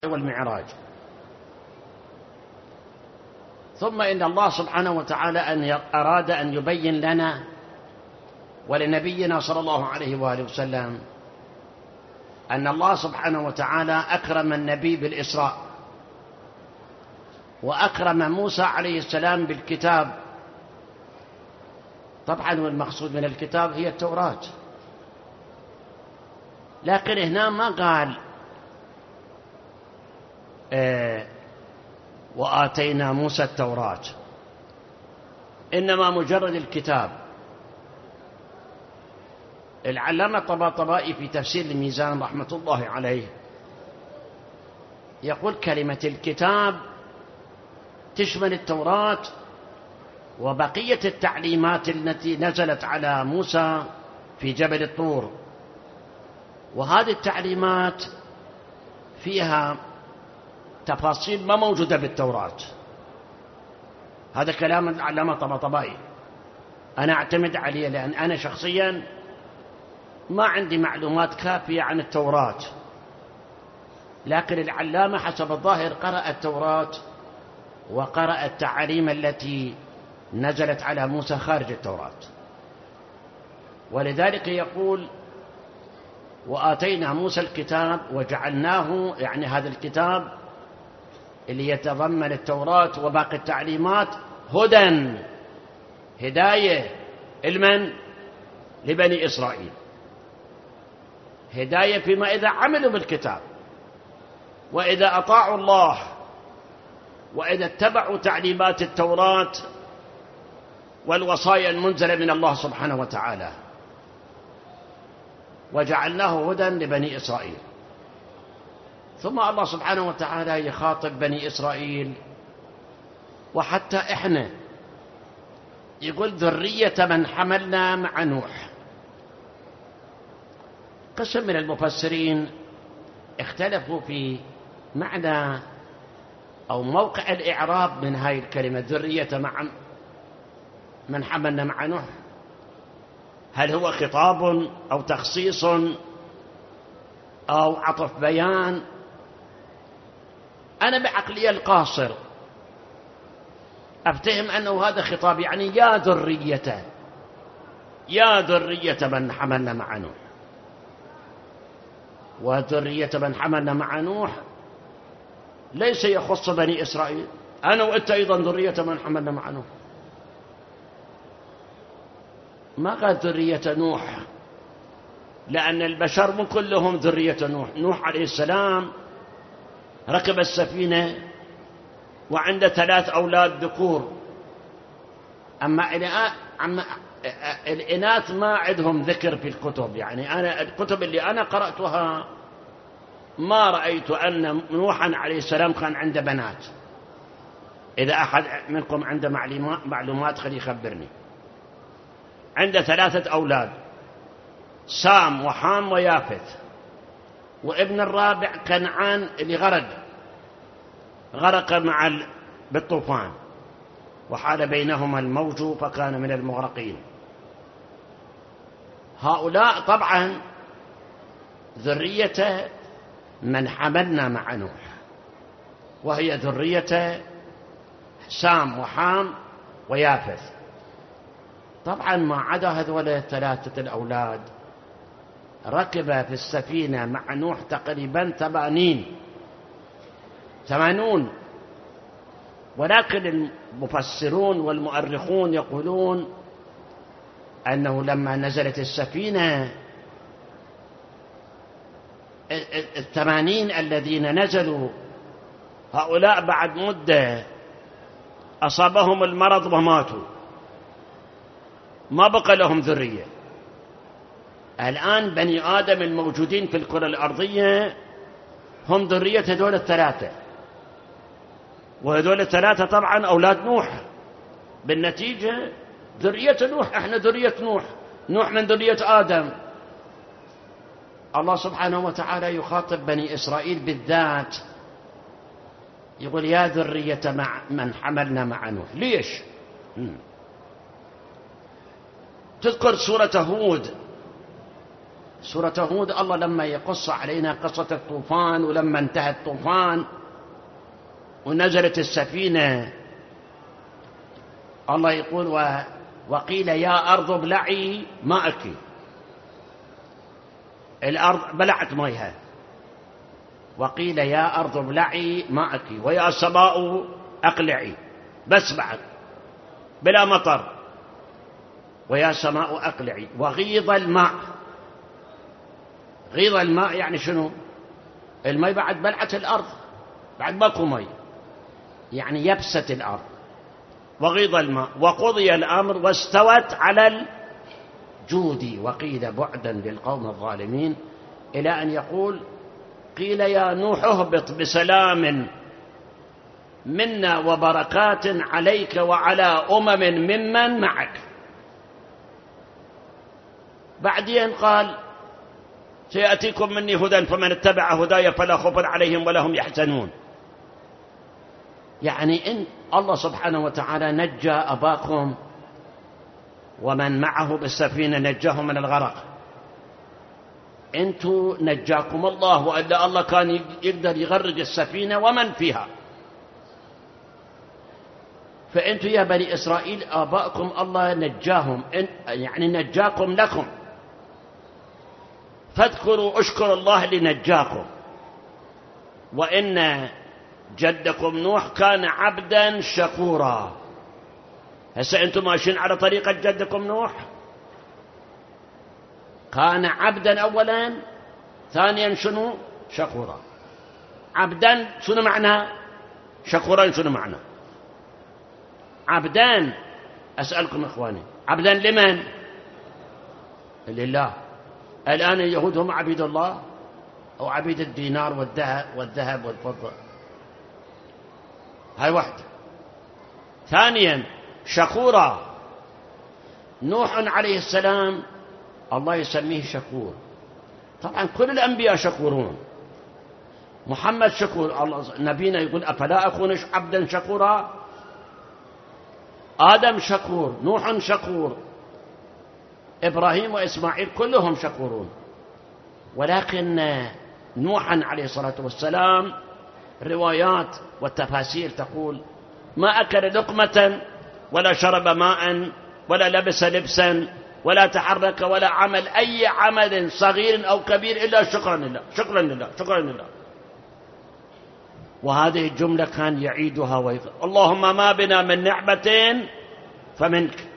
والمعراج. ثم إن الله سبحانه وتعالى أراد أن يبين لنا ولنبينا صلى الله عليه وآله وسلم أن الله سبحانه وتعالى أكرم النبي بالإسراء، وأكرم موسى عليه السلام بالكتاب. طبعا والمقصود من الكتاب هي التوراة، لكن هنا ما قال وآتينا موسى التوراة، إنما مجرد الكتاب. العلامة الطباطبائي في تفسير الميزان رحمة الله عليه يقول كلمة الكتاب تشمل التوراة وبقية التعليمات التي نزلت على موسى في جبل الطور، وهذه التعليمات فيها تفاصيل ما موجودة بالتوراة. هذا كلام العلامة الطباطبائي، أنا أعتمد عليه لأن أنا شخصيا ما عندي معلومات كافية عن التوراة، لكن العلامة حسب الظاهر قرأ التوراة وقرأ التعاليم التي نزلت على موسى خارج التوراة، ولذلك يقول وآتينا موسى الكتاب وجعلناه، يعني هذا الكتاب اللي يتضمن التوراة وباقي التعليمات هدى، هداية لمن؟ لبني إسرائيل، هداية فيما إذا عملوا بالكتاب، وإذا أطاعوا الله، وإذا اتبعوا تعليمات التوراة والوصايا المنزلة من الله سبحانه وتعالى. وجعلناه هدى لبني إسرائيل. ثم الله سبحانه وتعالى يخاطب بني إسرائيل وحتى إحنا، يقول ذرية من حملنا مع نوح. قسم من المفسرين اختلفوا في معنى أو موقع الإعراب من هاي الكلمة ذرية من حملنا مع نوح، هل هو خطاب أو تخصيص أو عطف بيان؟ أنا بعقلي القاصر أفتهم أنه هذا خطاب، يعني يا ذرية من حملنا مع نوح. وذرية من حملنا مع نوح ليس يخص بني إسرائيل، أنا وأنت أيضا ذرية من حملنا مع نوح. ما قال ذرية نوح، لأن البشر مو كلهم ذرية نوح. نوح عليه السلام ركب السفينة وعنده 3 أولاد ذكور، أما الإناث ما عندهم ذكر في الكتب. يعني أنا الكتب اللي أنا قرأتها ما رأيت أن نوحا عليه السلام كان عنده بنات. إذا أحد منكم عنده معلومات خلي يخبرني. عنده 3 أولاد، سام وحام ويافث، وابن الرابع كنعان اللي غرق بالطوفان وحال بينهما الموج فكان من المغرقين. هؤلاء طبعا ذرية من حملنا مع نوح، وهي ذرية سام وحام ويافث. طبعا ما عدا هذول 3 الأولاد ركب في السفينة مع نوح تقريبا 80، ولكن المفسرون والمؤرخون يقولون أنه لما نزلت السفينة 80 الذين نزلوا هؤلاء بعد مدة أصابهم المرض وماتوا، ما بقى لهم ذرية. الآن بني آدم الموجودين في الكرة الأرضية هم ذرية هذول 3، وهذول 3 طبعا أولاد نوح، بالنتيجة ذرية نوح، احنا ذرية نوح من ذرية آدم. الله سبحانه وتعالى يخاطب بني إسرائيل بالذات، يقول يا ذرية من حملنا مع نوح. ليش؟ تذكر سورة هود سورة هود الله لما يقص علينا قصة الطوفان، ولما انتهى الطوفان ونزلت السفينة، الله يقول وقيل يا أرض ابلعي ماءك. الأرض بلعت ميها. وقيل يا أرض ابلعي ماءك ويا سماء أقلعي، بس بعد بلا مطر. ويا سماء أقلعي وغيض الماء. غيض الماء يعني شنو؟ الماء بعد بلعت الأرض، بعد ماكو ماء، يعني يبست الأرض. وغيض الماء وقضي الأمر واستوت على الجود وقيل بعدا للقوم الظالمين، إلى أن يقول قيل يا نوح اهبط بسلام منا وبركات عليك وعلى أمم ممن معك. بعدين قال سيأتيكم مني هدى فمن اتبع هداي فلا خوف عليهم ولا هم يحزنون. يعني إن الله سبحانه وتعالى نجى أباكم ومن معه بالسفينة نجاهم من الغرق، أنتوا نجاكم الله، وإلا الله كان يقدر يغرق السفينة ومن فيها. فأنتوا يا بني إسرائيل آباءكم الله نجاهم، يعني نجاكم لكم، فاذكروا اشكروا الله لنجاكم. وإن جدكم نوح كان عبدا شكورا. هسه أنتم ماشيين على طريقة جدكم نوح. كان عبدا أولا، ثانيا شنو؟ شكورا. عبدا شنو معنى؟ شكورا شنو معنى؟ عبدان. أسألكم إخواني، عبدا لمن؟ لله. الآن اليهود هم عبيد الله أو عبيد الدينار والذهب والفضة؟ هاي واحدة. ثانيا شكورا. نوح عليه السلام الله يسميه شكور. طبعا كل الأنبياء شكورون. محمد شكور. الله نبينا يقول أفلا أكون عبدا شكورا. آدم شكور، نوح شكور، إبراهيم وإسماعيل كلهم شكورون. ولكن نوح عليه الصلاة والسلام روايات والتفاسير تقول ما أكل لقمة ولا شرب ماء ولا لبس لبسا ولا تحرك ولا عمل أي عمل صغير أو كبير إلا شكرا لله شكرا لله شكرا لله. وهذه الجملة كان يعيدها ويقول اللهم ما بنا من نعمة فمنك.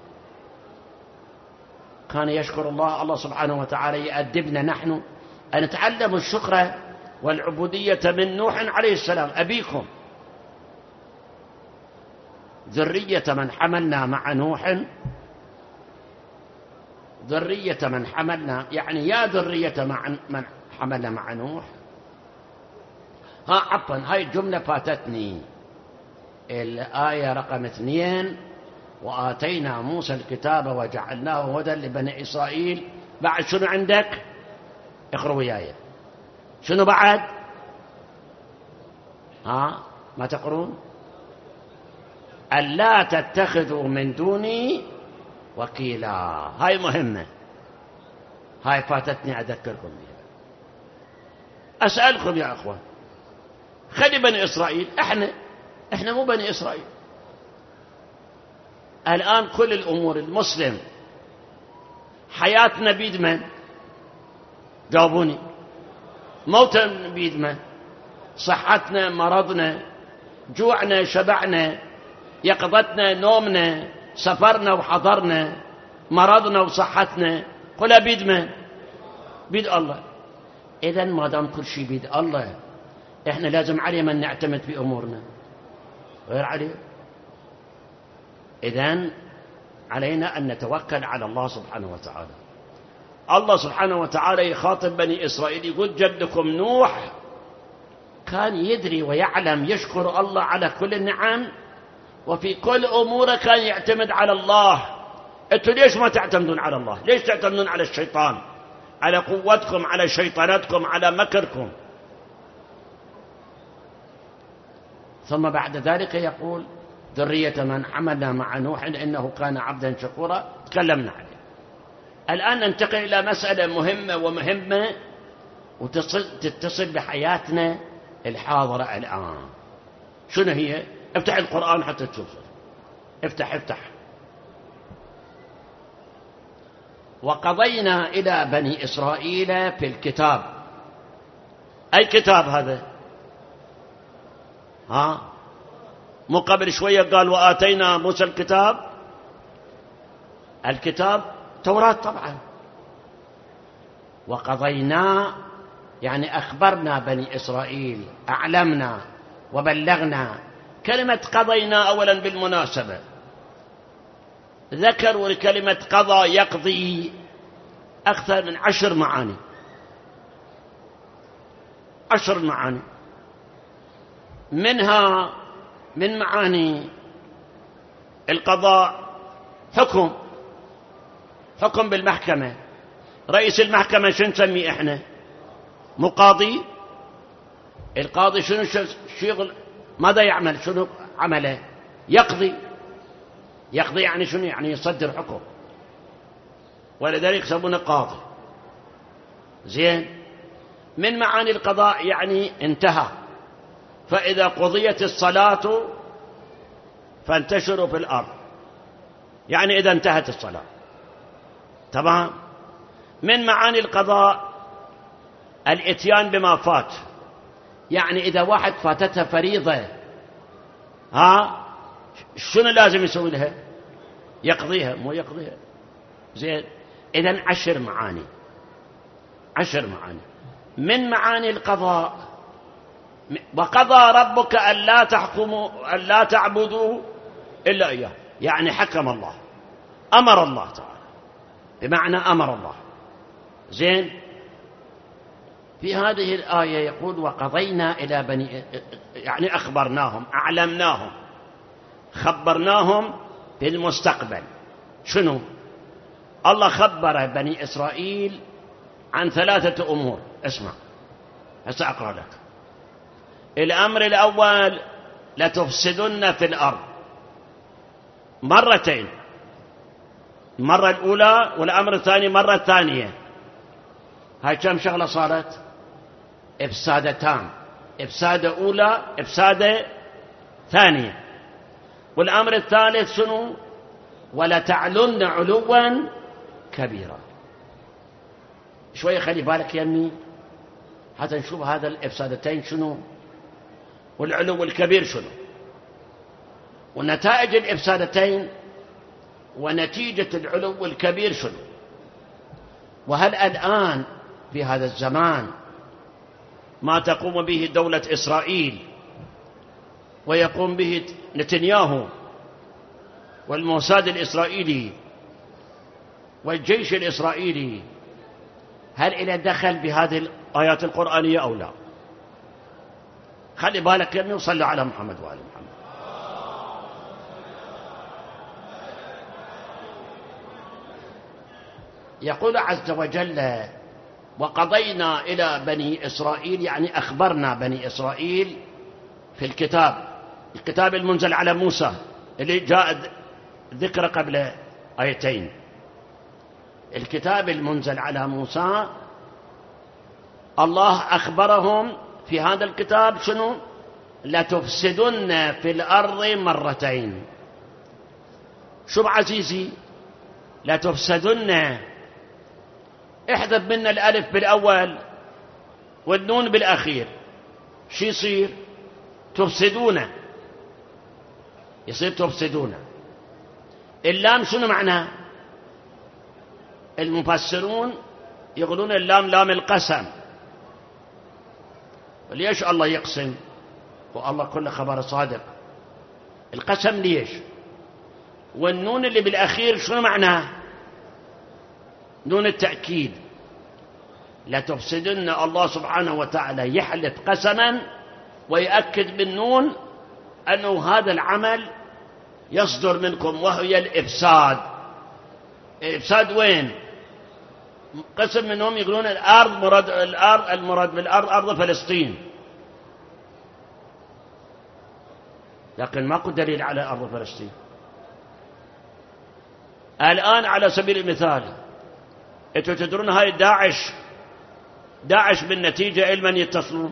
كان يشكر الله. الله سبحانه وتعالى يأدبنا نحن أن نتعلم الشكر والعبودية من نوح عليه السلام أبيكم. ذرية من حملنا مع نوح، ذرية من حملنا يعني يا ذرية من حملنا مع نوح. عفوا هاي الجملة فاتتني. الآية رقم 2 وآتينا موسى الكتاب وجعلناه هدى لبني إسرائيل. بعد شنو عندك؟ اقرأ وياي. شنو بعد؟ ما تقرون؟ ألا تتخذوا من دوني وكيلا. هاي مهمة، هاي فاتتني أذكركم بها. أسألكم يا أخوان، خلي بني إسرائيل، إحنا مو بني إسرائيل. الآن كل الأمور المسلم حياتنا بيد من؟ جاوبوني. موتنا بيد من؟ صحتنا مرضنا، جوعنا شبعنا، يقظتنا نومنا، سفرنا وحضرنا، مرضنا وصحتنا، كلها بيد من؟ بيد الله. إذن ما دام كل شيء بيد الله، إحنا لازم عليه من نعتمد في أمورنا، غير عليه. إذن علينا أن نتوكل على الله سبحانه وتعالى. الله سبحانه وتعالى يخاطب بني إسرائيل يقول جدكم نوح كان يدري ويعلم يشكر الله على كل النعم، وفي كل أموره كان يعتمد على الله. أنتوا ليش ما تعتمدون على الله؟ ليش تعتمدون على الشيطان، على قوتكم، على شيطانتكم، على مكركم؟ ثم بعد ذلك يقول ذرية من حملنا مع نوح إنه كان عبدا شكورا. تكلمنا عليه. الآن ننتقل إلى مسألة مهمة وتتصل بحياتنا الحاضرة الآن. شنو هي؟ افتح القرآن حتى تشوف. افتح. وقضينا إلى بني إسرائيل في الكتاب. أي كتاب هذا؟ مو قبل شوية قال وآتينا موسى الكتاب توراة طبعا. وقضينا يعني أخبرنا بني إسرائيل، أعلمنا وبلغنا. كلمة قضينا أولا بالمناسبة ذكروا لكلمة قضى يقضي أكثر من 10 معاني. 10 معاني، منها من معاني القضاء حكم بالمحكمة. رئيس المحكمة شنو نسميه احنا؟ مقاضي. القاضي شنو شغل؟ ماذا يعمل؟ شنو عمله؟ يقضي يعني شنو؟ يعني يصدر حكم، ولذلك يسمونه قاضي. زين. من معاني القضاء يعني انتهى. فإذا قضيت الصلاة فانتشروا في الأرض، يعني إذا انتهت الصلاة. تمام. من معاني القضاء الاتيان بما فات، يعني إذا واحد فاتتها فريضة شنو لازم يسوي لها؟ يقضيها، مو يقضيها. زين. إذن 10 معاني. من معاني القضاء وقضى ربك ألا تعبدوا إلا إياه، يعني حكم الله، أمر الله تعالى، بمعنى أمر الله. زين. في هذه الآية يقول وقضينا إلى بني، يعني أخبرناهم، أعلمناهم، خبرناهم بالمستقبل. شنو؟ الله خبر بني إسرائيل عن 3 أمور. اسمع هسه أقرأ لك. الأمر الأول لتفسدن في الأرض مرتين، المرة الأولى والأمر الثاني مرة ثانية. هاي كم شغلة صارت؟ إفسادتان، إفسادة أولى إفسادة ثانية. والأمر الثالث شنو؟ ولتعلن علوا كبيرا. شوية خلي بالك يمي حتى نشوف هذا الإفسادتين شنو والعلو الكبير شنو، ونتائج الإفسادتين ونتيجة العلو الكبير شنو. وهل الآن في هذا الزمان ما تقوم به دولة إسرائيل ويقوم به نتنياهو والموساد الإسرائيلي والجيش الإسرائيلي، هل إلى دخل بهذه الآيات القرآنية أو لا؟ خلي بالك يا ابني وصلوا على محمد وآل محمد. يقول عز وجل وقضينا إلى بني إسرائيل، يعني أخبرنا بني إسرائيل في الكتاب المنزل على موسى اللي جاء ذكر قبل آيتين. الكتاب المنزل على موسى الله أخبرهم في هذا الكتاب شنو؟ لتفسدن في الأرض مرتين. شو عزيزي؟ لتفسدن، احذف منا الألف بالأول والنون بالأخير، شو يصير؟ تفسدون، يصير تفسدون. اللام شنو معناه؟ المفسرون يقولون اللام لام القسم. ليش الله يقسم والله كل خبر صادق؟ القسم ليش؟ والنون اللي بالأخير شنو معناه؟ نون التأكيد. لا تفسدن، الله سبحانه وتعالى يحلف قسما ويأكد بالنون أنه هذا العمل يصدر منكم، وهي الإفساد. الإفساد وين؟ قسم منهم يقولون الأرض، المراد بالأرض أرض فلسطين، لكن ماكو دليل على أرض فلسطين. الآن على سبيل المثال أنتوا تدرون هاي داعش بالنتيجة إلى من يتصلون؟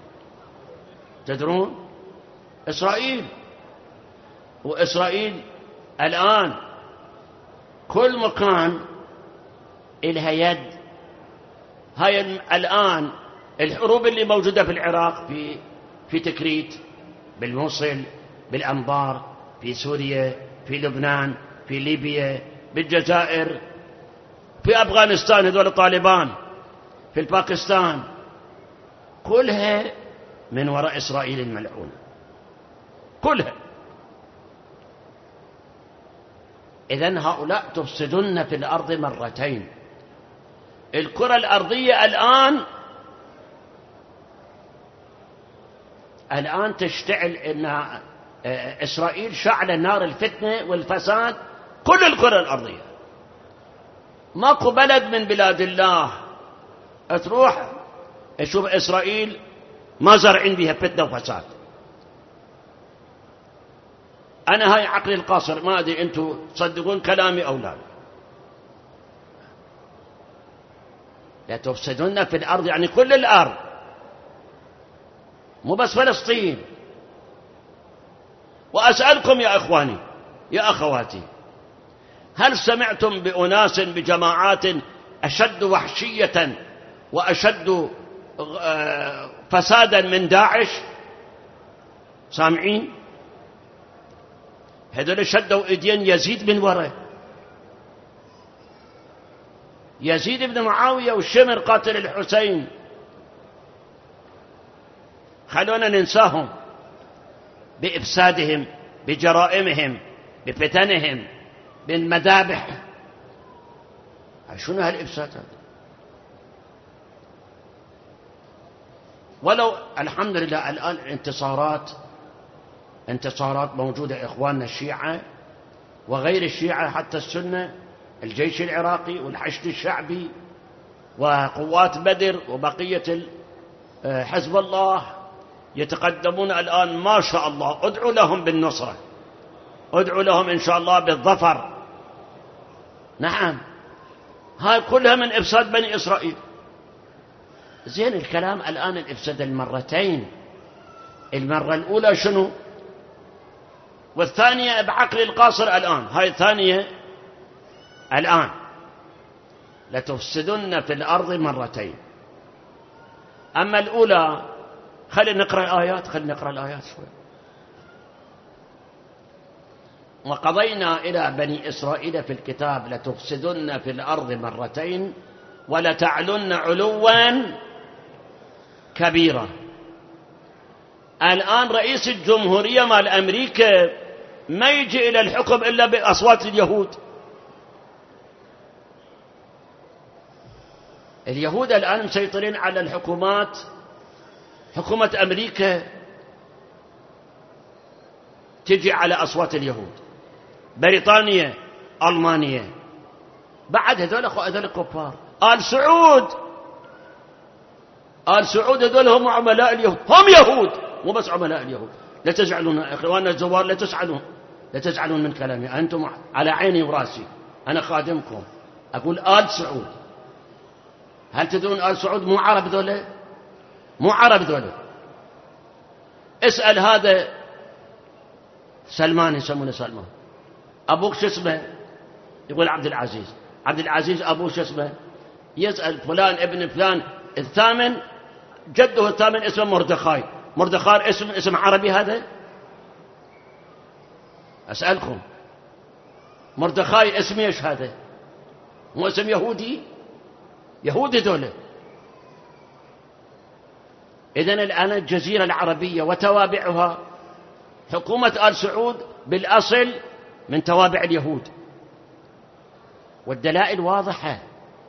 تدرون؟ إسرائيل. وإسرائيل الآن كل مكان إلها يد. هاي الآن الحروب اللي موجودة في العراق، في تكريت، بالموصل، بالأنبار، في سوريا، في لبنان، في ليبيا، بالجزائر، في أفغانستان هذول طالبان، في الباكستان، كلها من وراء إسرائيل الملعونة، كلها. إذن هؤلاء تفسدون في الأرض مرتين. الكرة الأرضية الآن تشتعل، إن إسرائيل شعل نار الفتنة والفساد كل الكرة الأرضية. ماكو بلد من بلاد الله تروح تشوف إسرائيل ما زرعين بها فتنة وفساد. أنا هاي عقلي القاصر، ما أدري أنتم تصدقون كلامي أو لا. لا تفسدون في الأرض يعني كل الأرض، مو بس فلسطين. وأسألكم يا إخواني يا أخواتي، هل سمعتم بأناس بجماعات أشد وحشية وأشد فسادا من داعش؟ سامعين؟ هذول شدوا ايدين يزيد من وراء، يزيد بن معاوية والشمر قاتل الحسين. خلونا ننساهم بإفسادهم، بجرائمهم، بفتنهم، بالمذابح. شنو هالإفساد هذا؟ ولو الحمد لله الآن انتصارات موجودة. إخواننا الشيعة وغير الشيعة حتى السنة، الجيش العراقي والحشد الشعبي وقوات بدر وبقية حزب الله يتقدمون الآن ما شاء الله. ادعوا لهم بالنصرة، ادعوا لهم إن شاء الله بالظفر. نعم، هاي كلها من إفساد بني إسرائيل. زين الكلام الآن الإفساد المرتين. المرة الأولى شنو؟ والثانية بعقل القاصر الآن. هاي الثانية الآن لتفسدن في الأرض مرتين. أما الأولى خلينا نقرأ الآيات شوي. وقضينا إلى بني إسرائيل في الكتاب لتفسدن في الأرض مرتين ولتعلن علوا كبيرا. الآن رئيس الجمهورية مال أمريكا ما يجي إلى الحكم إلا بأصوات اليهود. اليهود الآن مسيطرين على الحكومات. حكومة أمريكا تجي على أصوات اليهود، بريطانيا، ألمانيا، بعد هذول كفار. آل سعود هذول هم عملاء اليهود، هم يهود مو بس عملاء اليهود. لا تزعلون إخواننا الزوار، لا تزعلون من كلامي، أنتم على عيني وراسي، أنا خادمكم. أقول آل سعود. هل تدرون آل سعود مو عرب ذولا؟ مو عرب ذولا. اسأل هذا سلمان، يسمونه سلمان، أبوك شو اسمه؟ يقول عبد العزيز أبوه شو اسمه؟ يسأل فلان ابن فلان الثامن، جده الثامن اسمه مردخاي اسم عربي هذا؟ أسألكم، مردخاي اسم ايش هذا؟ مو اسم يهودي دولة. إذن الآن الجزيرة العربية وتوابعها، حكومة آل سعود بالأصل من توابع اليهود، والدلائل واضحة.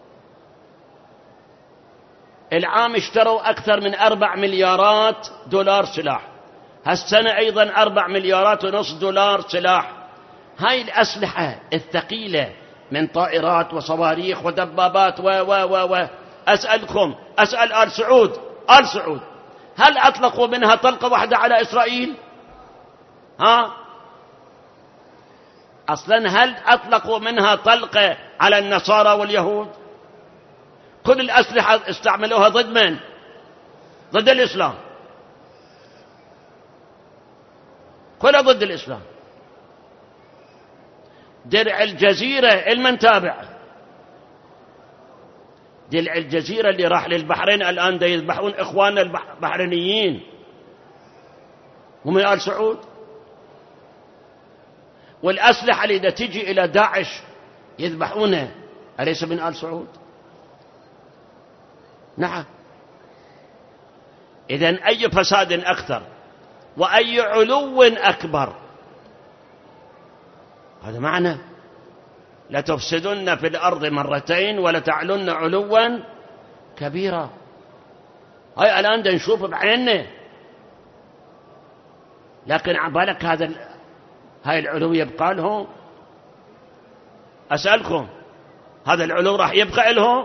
العام اشتروا أكثر من 4 مليارات دولار سلاح، هالسنة أيضا 4 مليارات ونصف دولار سلاح. هاي الأسلحة الثقيلة من طائرات وصواريخ ودبابات و أسأل آل سعود هل أطلقوا منها طلقة واحدة على إسرائيل؟ أصلا هل أطلقوا منها طلقة على النصارى واليهود؟ كل الأسلحة استعملوها ضد من؟ ضد الإسلام، كلها ضد الإسلام. درع الجزيرة المن تابع؟ درع الجزيرة اللي راح للبحرين الآن دا يذبحون إخواننا البحرينيين ومن آل سعود. والأسلحة اللي دا تجي إلى داعش يذبحونه أليس من آل سعود؟ نعم. إذن أي فساد أكثر وأي علو أكبر؟ هذا معنى لتفسدن في الأرض مرتين ولتعلن علوا كبيرا. هاي الآن دا نشوف بعيننا، لكن عبالك هاي العلو يبقى لهم؟ أسألكم، هذا العلو راح يبقى لهم؟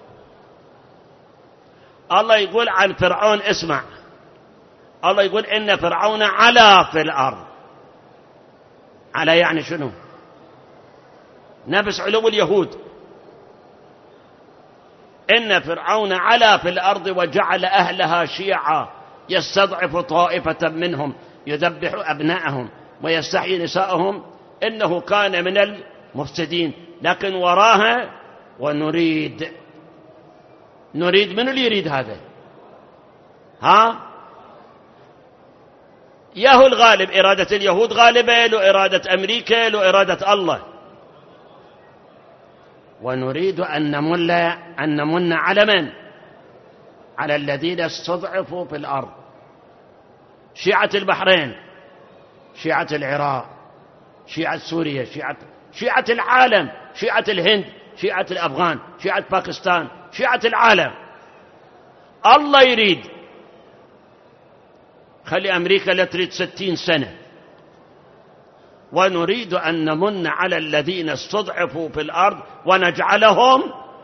الله يقول عن فرعون، اسمع، الله يقول إن فرعون علا في الأرض. علا يعني شنو؟ نفس علو اليهود. إن فرعون علا في الأرض وجعل أهلها شيعا يستضعف طائفة منهم يذبح أبناءهم ويستحيي نساءهم إنه كان من المفسدين. لكن وراها ونريد من اللي يريد هذا؟ ياهو الغالب، إرادة اليهود غالبة، لو إرادة أمريكا، لو إرادة الله. ونريد أن نمن على من؟ على الذين استضعفوا في الأرض. شيعة البحرين، شيعة العراق، شيعة سوريا، شيعة العالم، شيعة الهند، شيعة الأفغان، شيعة باكستان، شيعة العالم. الله يريد خلي أمريكا لا تريد 60 سنة. ونريد أن نمن على الذين استضعفوا في الأرض ونجعلهم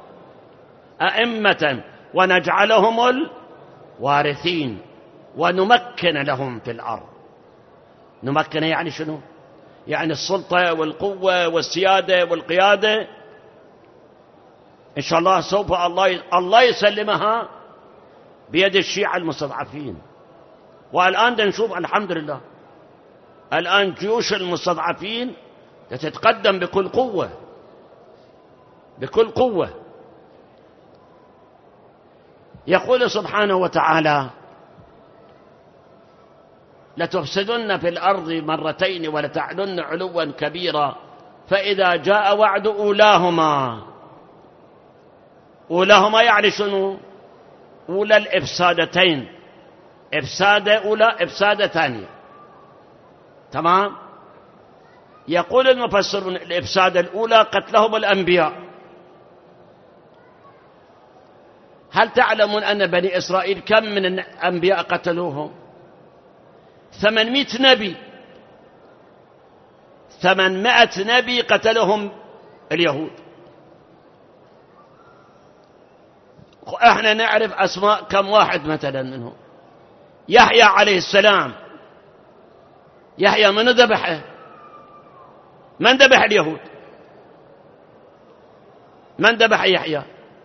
أئمة ونجعلهم الوارثين ونمكن لهم في الأرض. نمكن يعني شنو؟ يعني السلطة والقوة والسيادة والقيادة إن شاء الله سوف الله يسلمها بيد الشيعة المستضعفين. والآن نشوف الحمد لله الآن جيوش المستضعفين تتقدم بكل قوة، بكل قوة. يقول سبحانه وتعالى لتفسدن في الأرض مرتين ولتعلن علوا كبيرا فإذا جاء وعد أولاهما. أولاهما يعني شنو؟ أولى الإفسادتين، إفسادة أولى إفسادة ثانية. تمام؟ يقول المفسرون الإفسادة الأولى قتلهم الأنبياء. هل تعلمون أن بني إسرائيل كم من الأنبياء قتلوهم؟ 800 نبي، 800 نبي قتلهم اليهود. احنا نعرف أسماء كم واحد مثلا منهم. يحيى عليه السلام، يحيى من ذبحه؟ من ذبح اليهود؟ من ذبح يحيى؟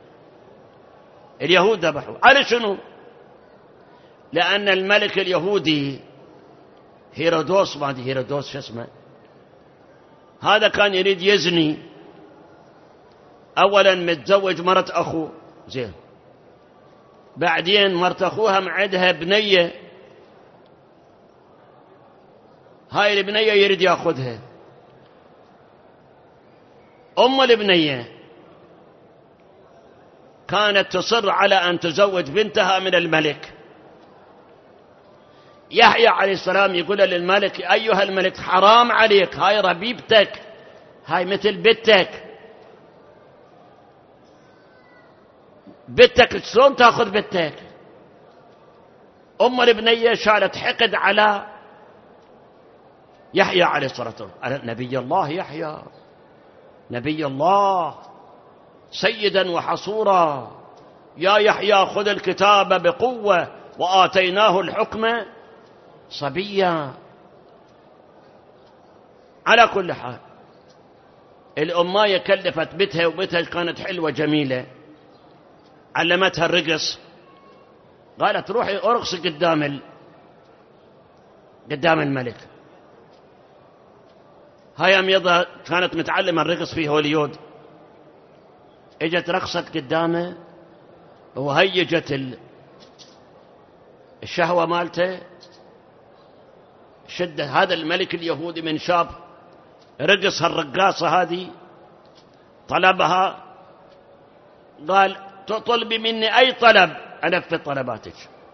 اليهود ذبحوا. على شنو؟ لأن الملك اليهودي هيرودوس، ما أدري هيرودوس شو اسمه، هذا كان يريد يزني. أولا متزوج مرة أخوه، زين، بعدين مرت أخوها معدها بنية، هاي البنية يريد يأخذها. أم البنية كانت تصر على أن تزوج بنتها من الملك. يحيى عليه السلام يقول للملك أيها الملك حرام عليك، هاي ربيبتك، هاي مثل بنتك، بنتك شلون تأخذ بنتك؟ أم البنية شالت حقد على يحيى عليه الصلاة والسلام. نبي الله يحيى، نبي الله سيدا وحصورا، يا يحيى خذ الكتاب بقوة وآتيناه الحكم صبيا. على كل حال الأماية كلفت بيتها، وبيتها كانت حلوة جميلة، علمتها الرقص، قالت روحي أرقص قدام الملك. هاي أميضة كانت متعلمة الرقص في هوليود، اجت رقصت قدامه وهيجت الشهوة مالته. شد هذا الملك اليهودي من شاف رقص هالرقاصة هذه، طلبها، قال تطلبي مني أي طلب أنفذ طلباتك.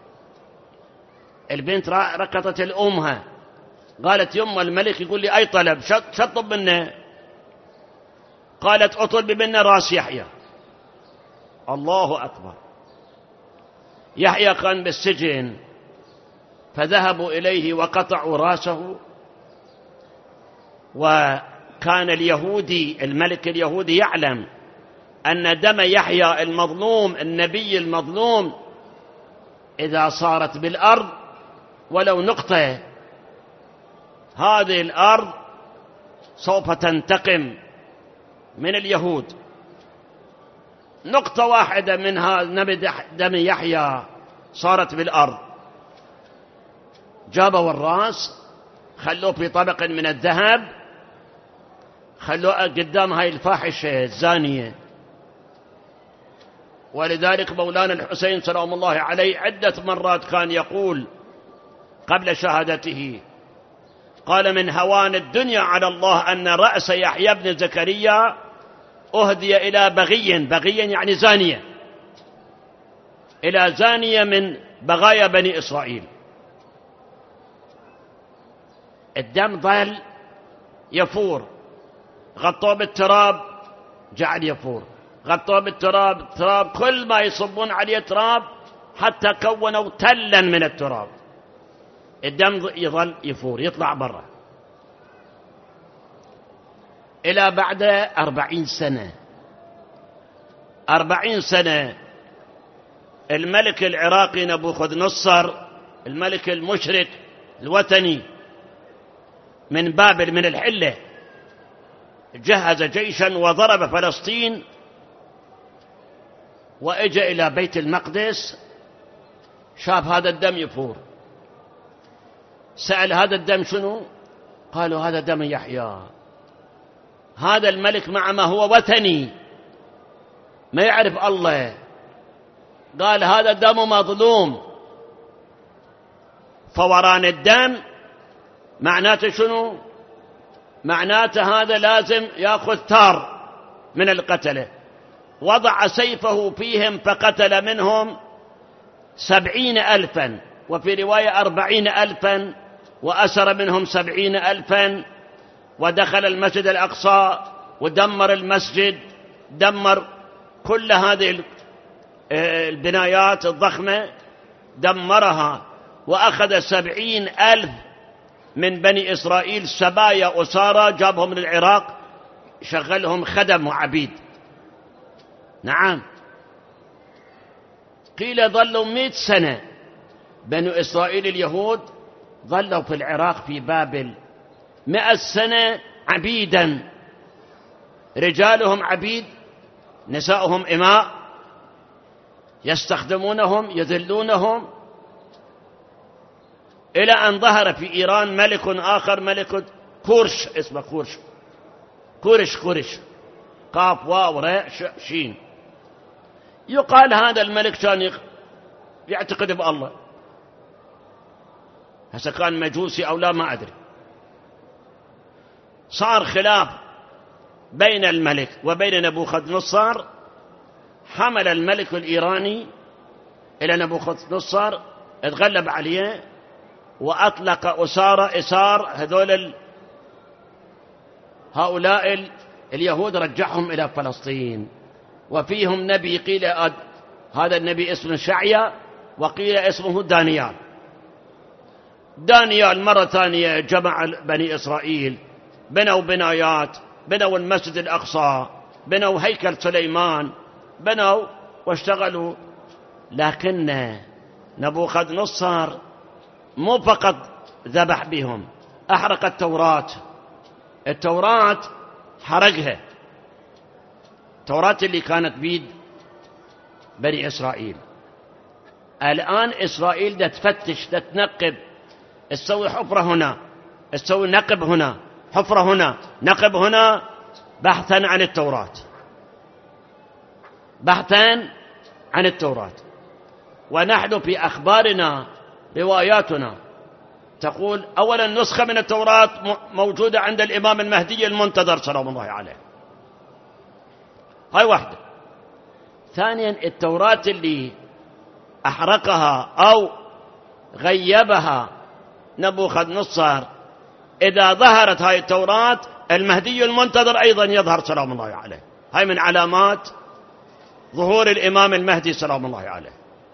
البنت ركضت لأمها قالت يما الملك يقول لي أي طلب، شطب منه. قالت أطلب منه رأس يحيى. الله أكبر. يحيى كان بالسجن، فذهبوا إليه وقطعوا رأسه. وكان اليهودي الملك اليهودي يعلم أن دم يحيى المظلوم النبي المظلوم إذا صارت بالأرض ولو نقطة، هذه الأرض سوف تنتقم من اليهود. نقطة واحدة منها دم يحيى صارت بالأرض. جابوا الرأس، خلوه في طبق من الذهب، خلوه قدام هاي الفاحشة الزانية. ولذلك مولانا الحسين سلام الله عليه عدة مرات كان يقول قبل شهادته، قال من هوان الدنيا على الله أن رأس يحيى بن زكريا أهدي إلى بغي يعني زانية، إلى زانية من بغايا بني إسرائيل. الدم ظل يفور، غطوه بالتراب جعل يفور، غطوه بالتراب، تراب كل ما يصبون عليه تراب حتى كونوا تلا من التراب. الدم يظل يفور يطلع برا إلى بعد 40 سنة. 40 سنة الملك العراقي نبوخذ-نصر، الملك المشرك الوثني من بابل من الحلة، جهز جيشا وضرب فلسطين وإجى إلى بيت المقدس، شاف هذا الدم يفور، سأل هذا الدم شنو؟ قالوا هذا دم يحيى. هذا الملك مع ما هو وثني ما يعرف الله، قال هذا دم مظلوم. فوران الدم معناته شنو؟ معناته هذا لازم يأخذ ثار من القتلة. وضع سيفه فيهم فقتل منهم 70,000، وفي رواية 40,000، وأسر منهم 70,000. ودخل المسجد الأقصى ودمر المسجد، دمر كل هذه البنايات الضخمة، دمرها. وأخذ 70,000 من بني إسرائيل سبايا أسارى، جابهم من العراق، شغلهم خدم وعبيد. نعم، قيل ظلوا 100 سنة بنو إسرائيل اليهود ظلوا في العراق في بابل 100 سنة عبيدا، رجالهم عبيد، نساؤهم إماء، يستخدمونهم يذلونهم، إلى أن ظهر في إيران ملك آخر، ملك كورش، اسمه كورش، قاف واو راء شين. يقال هذا الملك كان يعتقد بالله، هسه كان مجوسي أو لا ما أدري. صار خلاف بين الملك وبين نبوخذ-نصر، حمل الملك الإيراني إلى نبوخذ-نصر، اتغلب عليه وأطلق إسار هؤلاء اليهود، رجعهم إلى فلسطين. وفيهم نبي قيل هذا النبي اسمه شعيا، وقيل اسمه دانيال مرة ثانية جمع بني إسرائيل، بنوا بنايات، بنوا المسجد الأقصى، بنوا هيكل سليمان، بنوا واشتغلوا. لكن نبوخذ-نصر مو فقط ذبح بهم، أحرق التوراة حرقها، التوراة اللي كانت بيد بني إسرائيل. الآن إسرائيل دا تفتش، دا تنقب، تسوي حفرة هنا، تسوي نقب هنا، حفرة هنا، نقب هنا، بحثا عن التوراة، بحثا عن التوراة. ونحن في أخبارنا رواياتنا تقول أولا نسخة من التوراة موجودة عند الإمام المهدي المنتظر سلام الله عليه، هاي واحدة. ثانيا التوراة اللي أحرقها أو غيبها نبوخذ نصر، إذا ظهرت هاي التوراة المهدي المنتظر أيضا يظهر سلام الله عليه. هاي من علامات ظهور الإمام المهدي سلام الله عليه.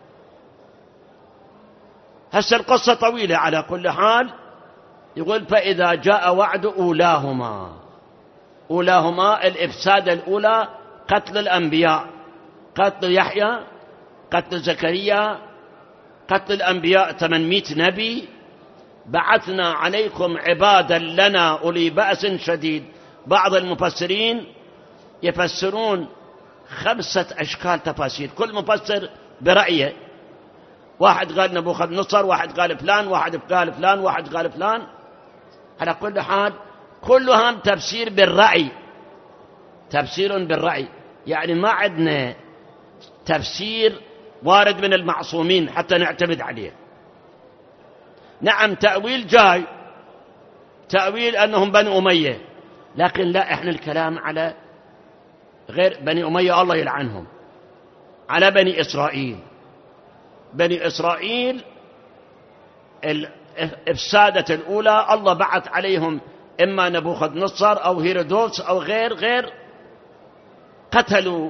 هسه القصة طويلة، على كل حال يقول فإذا جاء وعد أولاهما، أولاهما الإفسادة الأولى قتل الأنبياء، قتل يحيى، قتل زكريا، قتل الأنبياء 800 نبي. بعثنا عليكم عبادا لنا أولي بأس شديد. بعض المفسرين يفسرون 5 أشكال تفاسير، كل مفسر برأيه. واحد قال نبوخذ نصر، واحد قال فلان، واحد قال فلان، واحد قال فلان. على كل حال كلهم تفسير بالرأي، تفسير بالرأي، يعني ما عندنا تفسير وارد من المعصومين حتى نعتمد عليه. نعم تأويل جاي، تأويل أنهم بني أمية، لكن لا، إحنا الكلام على غير بني أمية الله يلعنهم، على بني إسرائيل. بني إسرائيل الإفسادة الأولى الله بعث عليهم إما نبوخذ نصر أو هيرودوس أو غير قتلوا.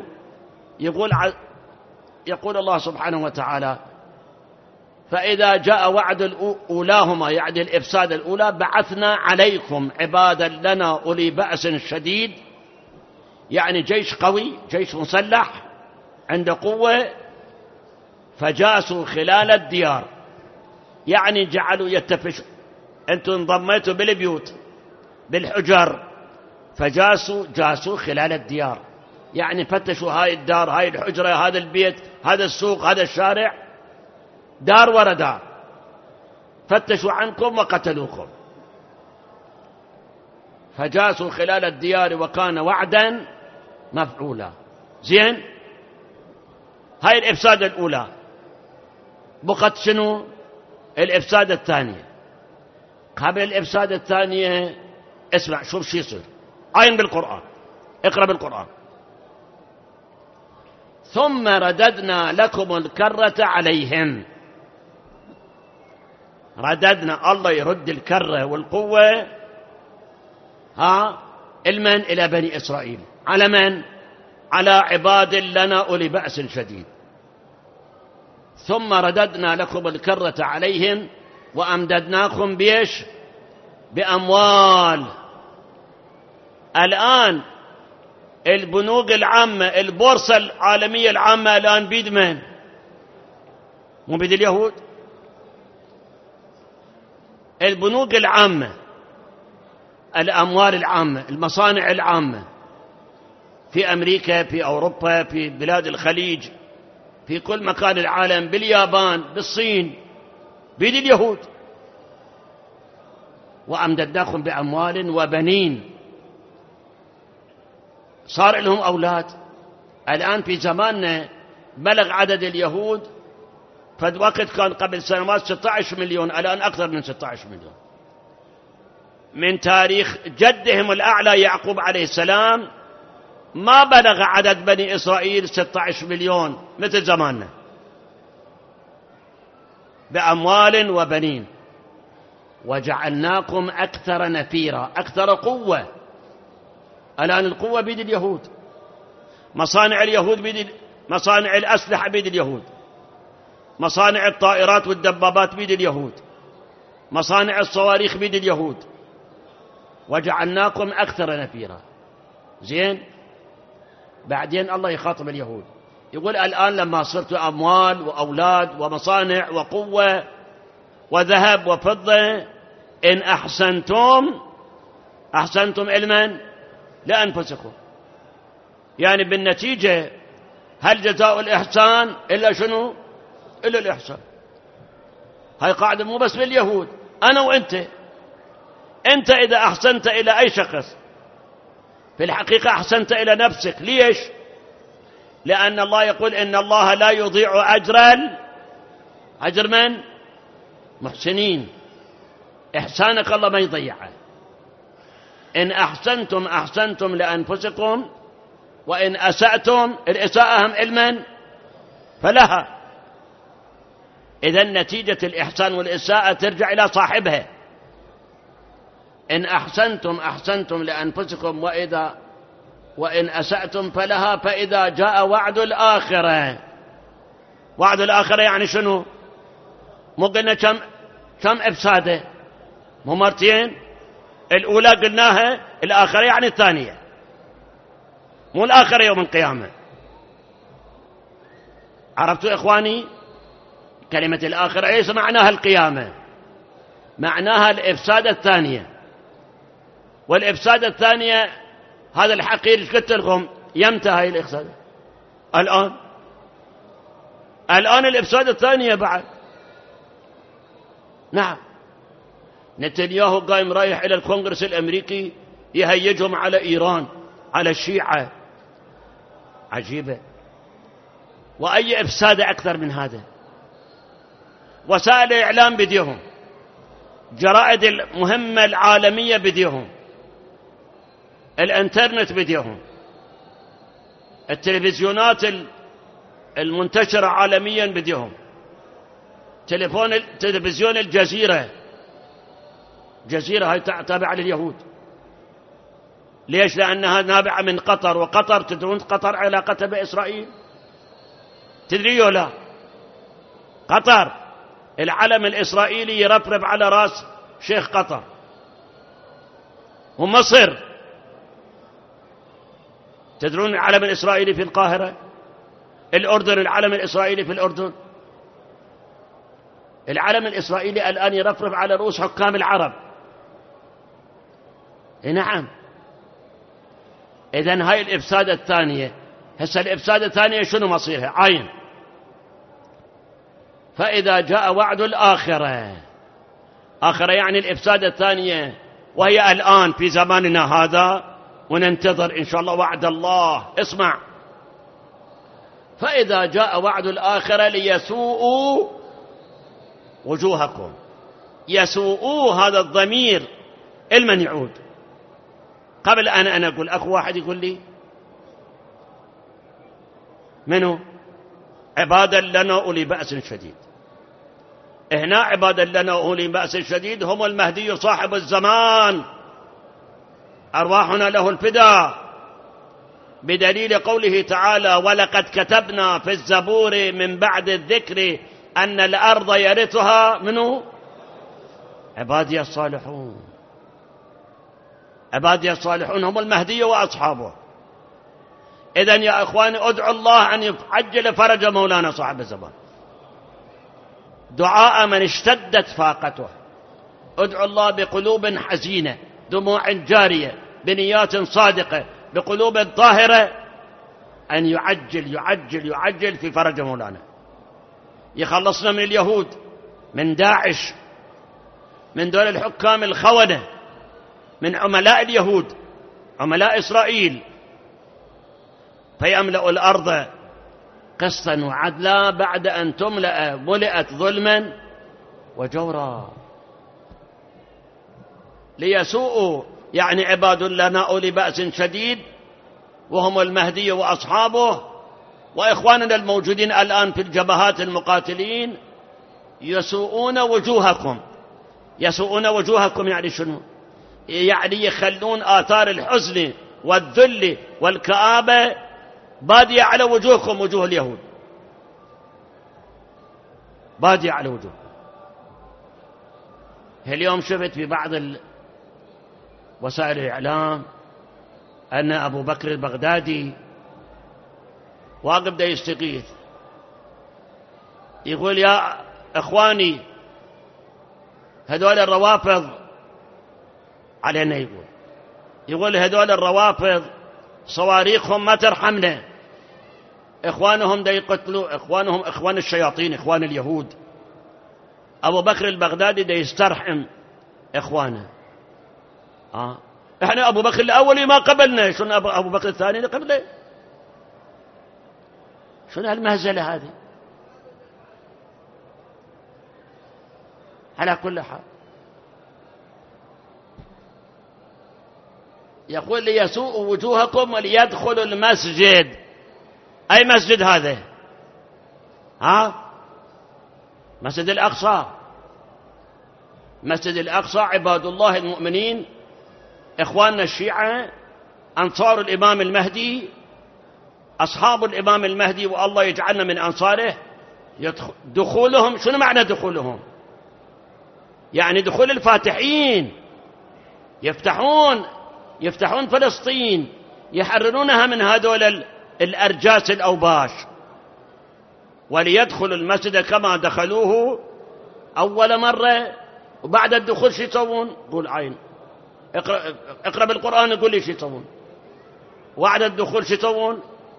يقول الله سبحانه وتعالى فإذا جاء وعد أولاهما، يعني الإفساد الأولى، بعثنا عليكم عبادا لنا أولي بأس شديد، يعني جيش قوي، جيش مسلح عنده قوة. فجاسوا خلال الديار، يعني جعلوا يتفشوا، أنتم انضميتوا بالبيوت بالحجر، جاسوا خلال الديار، يعني فتشوا هاي الدار، هاي الحجرة، هذا البيت، هذا السوق، هذا الشارع، دار ورا دار، فتشوا عنكم وقتلوكم. فجاسوا خلال الديار وكان وعدا مفعولا. زين، هاي الإفسادة الأولى. بقت شنو الإفسادة الثانية؟ قبل الإفسادة الثانية اسمع شوف شو يصير، عين بالقرآن، اقرأ بالقرآن. ثم رددنا لكم الكرة عليهم. رددنا، الله يرد الكرة والقوة المن إلى بني إسرائيل. على من؟ على عباد لنا أولي بأس شديد. ثم رددنا لكم الكرة عليهم وأمددناكم بيش؟ بأموال. الآن البنوك العامة، البورصة العالمية العامة الآن بيد من؟ مو بيد اليهود؟ البنوك العامة، الأموال العامة، المصانع العامة في أمريكا، في أوروبا، في بلاد الخليج، في كل مكان العالم، باليابان، بالصين، بيد اليهود. وأمددناكم بأموال وبنين. صار لهم أولاد. الآن في زماننا بلغ عدد اليهود، فد وقت كان قبل سنوات 16 مليون، الآن أكثر من 16 مليون. من تاريخ جدهم الأعلى يعقوب عليه السلام ما بلغ عدد بني إسرائيل 16 مليون مثل زماننا. بأموال وبنين. وجعلناكم أكثر نفيرا، أكثر قوة. الآن القوة بيد اليهود، مصانع اليهود مصانع الأسلحة بيد اليهود، مصانع الطائرات والدبابات بيد اليهود، مصانع الصواريخ بيد اليهود. وجعلناكم أكثر نفيرا. زين، بعدين الله يخاطب اليهود يقول الآن لما صرت أموال وأولاد ومصانع وقوة وذهب وفضة، إن أحسنتم إلمن؟ لأنفسكم. يعني بالنتيجة هل جزاء الإحسان إلا شنو؟ إلا الإحسان. هاي قاعدة مو بس لليهود، أنا وأنت. أنت إذا أحسنت إلى أي شخص في الحقيقة أحسنت إلى نفسك. ليش؟ لأن الله يقول إن الله لا يضيع أجر من؟ محسنين. إحسانك الله ما يضيعه. إن أحسنتم أحسنتم لأنفسكم، وإن أسأتم الإساءة هم علما فلها. إذن نتيجة الإحسان والإساءة ترجع إلى صاحبها. إن أحسنتم أحسنتم لأنفسكم وإن أسأتم فلها. فإذا جاء وعد الآخرة، وعد الآخرة يعني شنو؟ مو قلنا كم إفسادة؟ مو مرتين؟ الأولى قلناها، الآخرة يعني الثانية، مو الآخرة يوم القيامة. عرفتوا إخواني؟ كلمة الآخرة ليس معناها القيامة، معناها الإفسادة الثانية. والإفسادة الثانية هذا الحقير ايش قلت لكم؟ يمتى هاي الإفسادة؟ الآن الإفسادة الثانية بعد. نعم، نتنياهو قايم رايح إلى الكونغرس الأمريكي يهيجهم على إيران، على الشيعة. عجيبة. وأي إفسادة أكثر من هذا؟ وسائل الإعلام بديهم، جرائد المهمة العالمية بديهم، الانترنت بديهم، التلفزيونات المنتشرة عالميا بديهم، تلفزيون الجزيرة هاي تابعة لليهود. ليش؟ لأنها نابعة من قطر، وقطر تدرون قطر علاقتها بإسرائيل؟ تدري ولا؟ قطر العلم الإسرائيلي يرفرف على رأس شيخ قطر. ومصر تدرون العلم الإسرائيلي في القاهرة؟ الأردن العلم الإسرائيلي في الأردن. العلم الإسرائيلي الآن يرفرف على رؤوس حكام العرب. نعم. إذن هاي الإفسادة الثانية. هسه الإفسادة الثانية شنو مصيرها؟ عين. فإذا جاء وعد الآخرة، آخرة يعني الإفسادة الثانية، وهي الآن في زماننا هذا، وننتظر إن شاء الله وعد الله. اسمع، فإذا جاء وعد الآخرة ليسوءوا وجوهكم. يسوءوا هذا الضمير المن يعود؟ قبل أنا أقول، أخو واحد يقول لي منو؟ عبادا لنا أولي بأس شديد. هنا عبادا لنا أولي بأس شديد هم المهدي صاحب الزمان، أرواحنا له الفداء، بدليل قوله تعالى: ولقد كتبنا في الزبور من بعد الذكر أن الأرض يرثها منه عبادي الصالحون. عبادي الصالحون هم المهدي وأصحابه. إذن يا إخواني، أدعو الله أن يعجل فرج مولانا صاحب الزمان، دعاء من اشتدت فاقته. أدعو الله بقلوب حزينة، دموع جارية، بنيات صادقة، بقلوب طاهرة، أن يعجل يعجل يعجل في فرج مولانا، يخلصنا من اليهود، من داعش، من دول الحكام الخونة، من عملاء اليهود، عملاء إسرائيل، فيملأ الأرض قسطا وعدلا بعد أن ملئت ظلما وجورا. ليسوءوا يعني عباد لنا أولي بأس شديد، وهم المهدي وأصحابه وإخواننا الموجودين الآن في الجبهات المقاتلين. يسوءون وجوهكم. يسوءون وجوهكم يعني شنو؟ يعني يخلون آثار الحزن والذل والكآبة بادية على وجوهكم، وجوه اليهود بادية على وجوه. اليوم شفت في بعض وسائل الإعلام أن أبو بكر البغدادي واقف دا يستغيث، يقول: يا إخواني هذول الروافض علينا، يقول هذول الروافض صواريخهم ما ترحمنا، إخوانهم دا يقتلوا، إخوانهم إخوان الشياطين، إخوان اليهود. أبو بكر البغدادي دا يسترحم إخوانه. إحنا أبو بكر الأول ما قبلنا، شنو أبو بكر الثاني اللي قبله؟ شنو هالمهزلة هذه؟ على كل حال يقول ليسوء وجوهكم وليدخلوا المسجد. أي مسجد هذا؟ مسجد الأقصى. مسجد الأقصى عباد الله المؤمنين، إخواننا الشيعة، أنصار الإمام المهدي، أصحاب الإمام المهدي، والله يجعلنا من أنصاره. دخولهم، شنو معنى دخولهم؟ يعني دخول الفاتحين، يفتحون فلسطين، يحررونها من هذول الأرجاس الأوباش. وليدخلوا المسجد كما دخلوه أول مرة. وبعد الدخول شو يسوون؟ قول عين، اقرأ بالقرآن يقول لي شو يسوون. وبعد الدخول شو يسوون؟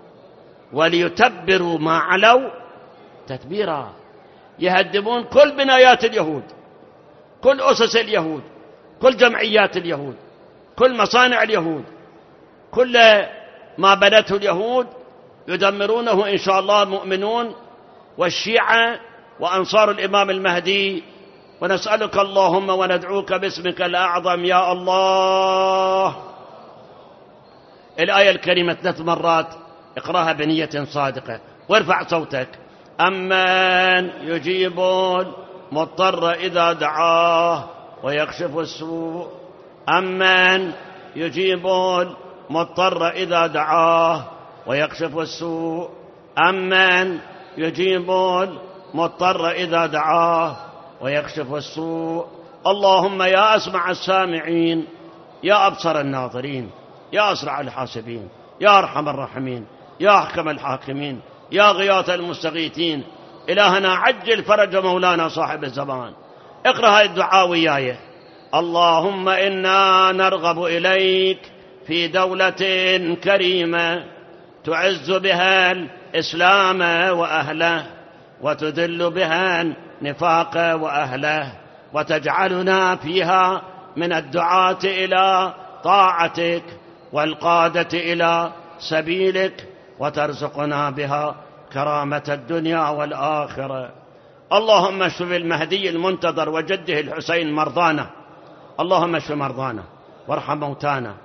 وليتبروا ما علوا تتبيرا. يهدمون كل بنايات اليهود، كل أسس اليهود، كل جمعيات اليهود، كل مصانع اليهود، كل ما بنته اليهود يدمرونه إن شاء الله المؤمنون والشيعة وأنصار الإمام المهدي. ونسألك اللهم وندعوك باسمك الأعظم يا الله. الآية الكريمة 3 مرات اقراها بنية صادقة وارفع صوتك. أمن يجيب المضطر إذا دعاه ويكشف السوء. أمن يجيب المضطر إذا دعاه ويكشف السوء. أمن يجيب المضطر إذا دعاه ويكشف السوء. اللهم يا أسمع السامعين، يا أبصر الناظرين، يا أسرع الحاسبين، يا أرحم الراحمين، يا أحكم الحاكمين، يا غياث المستغيثين، إلهنا عجل فرج مولانا صاحب الزمان. اقرأ هذه الدعاء وياي. اللهم إنا نرغب إليك في دولة كريمة تعز بها الإسلام وأهله، وتذل بها النفاق وأهله، وتجعلنا فيها من الدعاة إلى طاعتك والقادة إلى سبيلك، وترزقنا بها كرامة الدنيا والآخرة. اللهم اشف المهدي المنتظر وجده الحسين مرضانا. اللهم اشف مرضانا وارحم موتانا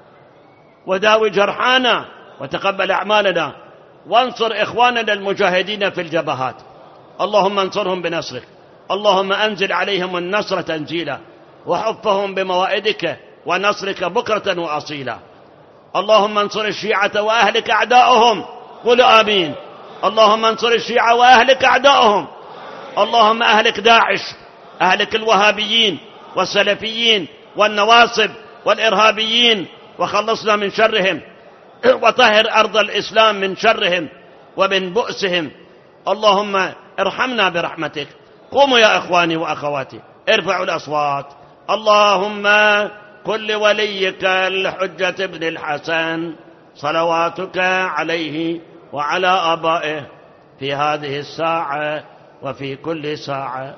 وداوي جرحانا وتقبل أعمالنا، وانصر إخواننا المجاهدين في الجبهات. اللهم انصرهم بنصرك. اللهم أنزل عليهم النصر تنزيلا، وحفهم بموائدك ونصرك بكرة وأصيلا. اللهم انصر الشيعة وأهلك أعداؤهم. قولوا آمين. اللهم انصر الشيعة وأهلك أعداؤهم. اللهم أهلك داعش، أهلك الوهابيين والسلفيين والنواصب والإرهابيين، وخلصنا من شرهم، وطهر أرض الإسلام من شرهم ومن بؤسهم. اللهم ارحمنا برحمتك. قوموا يا إخواني وأخواتي، ارفعوا الأصوات. اللهم كل وليك الحجة بن الحسن صلواتك عليه وعلى آبائه في هذه الساعة وفي كل ساعة،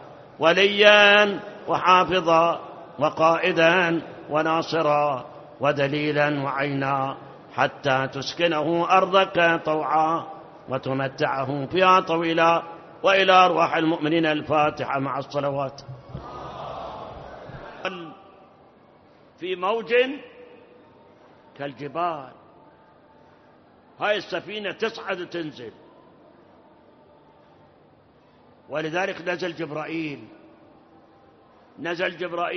وليا وحافظا وقائدا وناصرا ودليلا وعينا، حتى تسكنه أرضك طوعا وتمتعه فيها طويلا. وإلى أرواح المؤمنين الفاتحة مع الصلوات. في موج كالجبال، هاي السفينة تصعد وتنزل، ولذلك نزل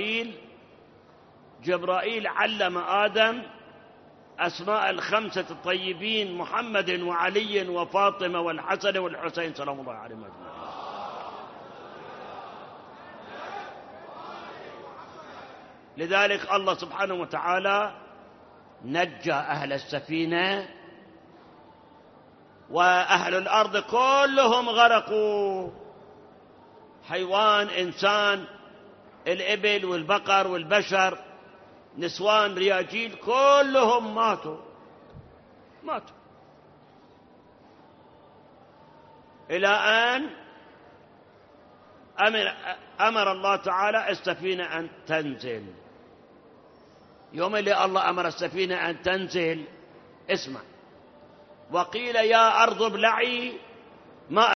جبرائيل علم آدم أسماء ال5 الطيبين محمد وعلي وفاطمة والحسن والحسين سلام الله عليهم أجمعين. لذلك الله سبحانه وتعالى نجى أهل السفينة، وأهل الأرض كلهم غرقوا، حيوان، إنسان، الإبل والبقر والبشر، نسوان، رياجيل، كلهم ماتوا. إلى أن أمر الله تعالى السفينة أن تنزل. يوم اللي الله أمر السفينة أن تنزل، اسمع، وقيل يا أرض ابلعي ماءك